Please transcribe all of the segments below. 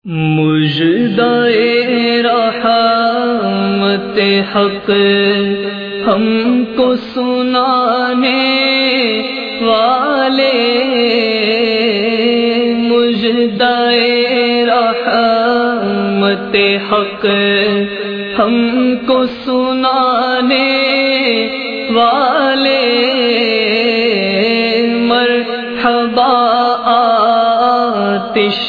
مژدۂ رحمت حق ہم کو سنانے والے، مژدۂ رحمت حق ہم کو سنانے والے، مرحبا آتش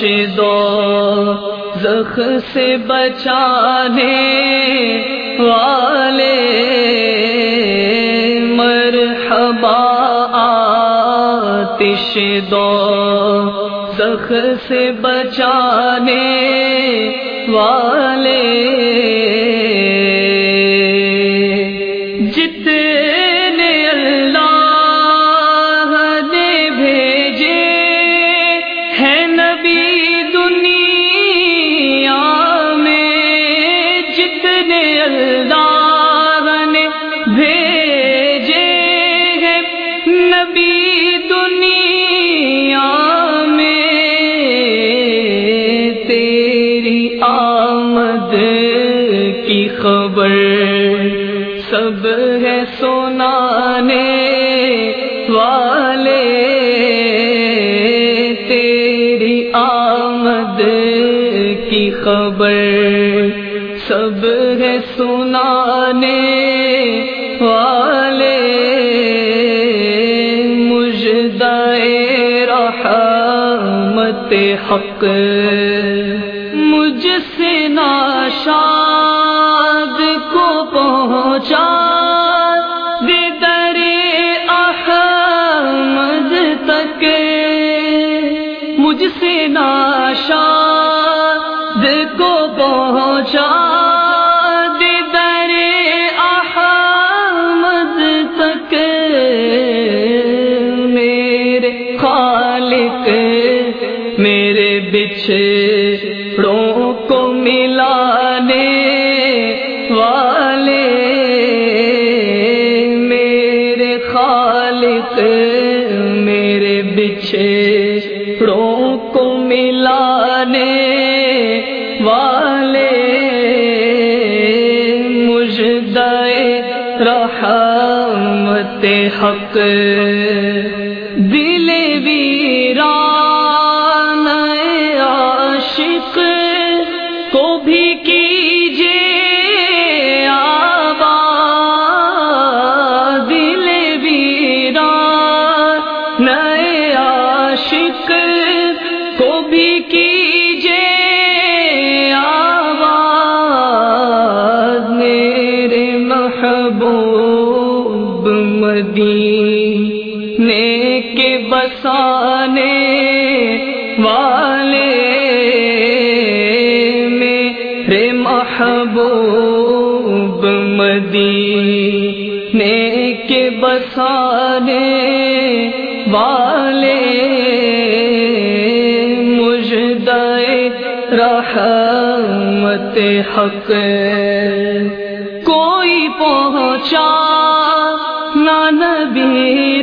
دوزخ سے بچانے والے، مرحبا آتش دوزخ سے بچانے والے، جتنے اللہ نے بھیجے ہیں نبی دنیا میں، جتنے اللہ نے بھیجے ہیں نبی دنیا میں، تیری آمد کی خبر سب ہے سنانے والے، تیری آمد کی خبر سب ہے سنانے والے، مژدۂ رحمت حق مجھ سے ناشاد کو پہنچا دے در احمد تک، مجھ سے ناشاد کو پہنچا دے در احمد تک، میرے خالق میرے بچھڑوں کو ملانے والے، میرے خالق میرے بچھڑوں کو ملانے والے، مژدۂ رحمت حق دل ویران عاشق کو بھی کیجے آباد، دل ویران عاشق کو بھی کیجے آباد، میرے محبوب مدینے کے بسانے والے، میرے محبوب مدینے کے بسانے والے، مژدۂ رحمت حق کوئی پہنچا نہ نبی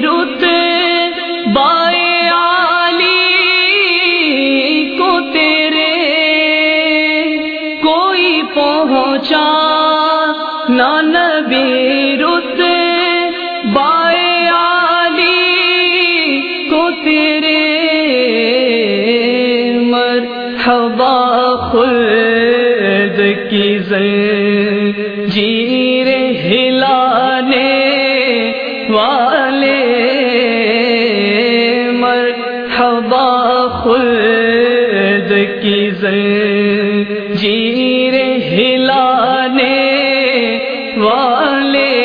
رتبۂ عالی کو تیرے، کوئی پہنچا نہ نبی رتبۂ عالی کو تیرے، مرحبا خلد کی زنجیر ہلانے والے، مرحبا خلد کی زنجیر ہلانے والے،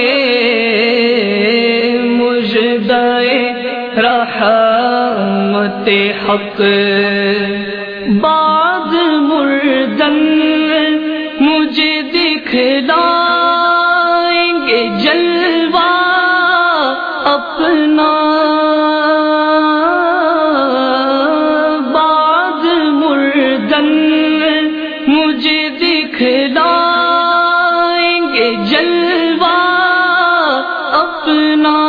مژدۂ رحمت حق بعد مردن مجھے دکھلائیں گے جلوہ اپنا، بعد مردن مجھے دکھلائیں گے جلوہ اپنا،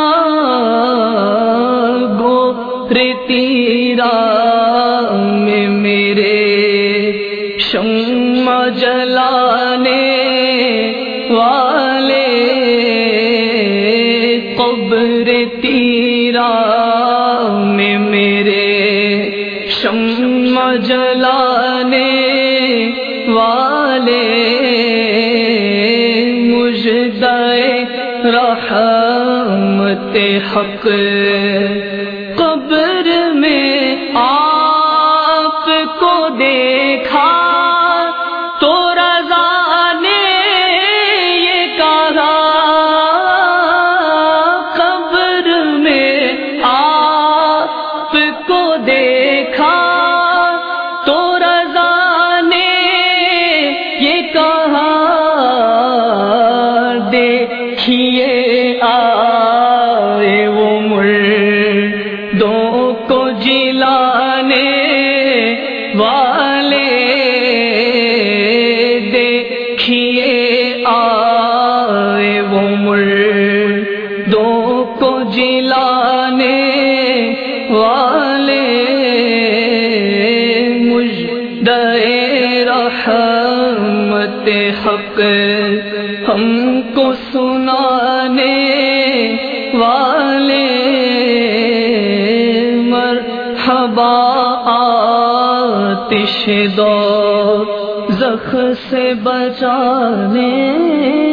گو تیرا میں میرے شمع جلانے والے قبر تیرا میں میرے شمع جلانے والے مژدۂ رحمت حق قبر میں آپ کو دیکھا تو رضا نے یہ کہا قبر میں آپ کو دیکھا تو رضا نے یہ کہا دیکھیے آئے وہ مردوں کو جلانے والے دیکھیے آئے وہ مردوں کو جلانے والے مژدۂ رحمت حق ہم کو سنانے والے مرحبا آتش دوزخ سے بچانے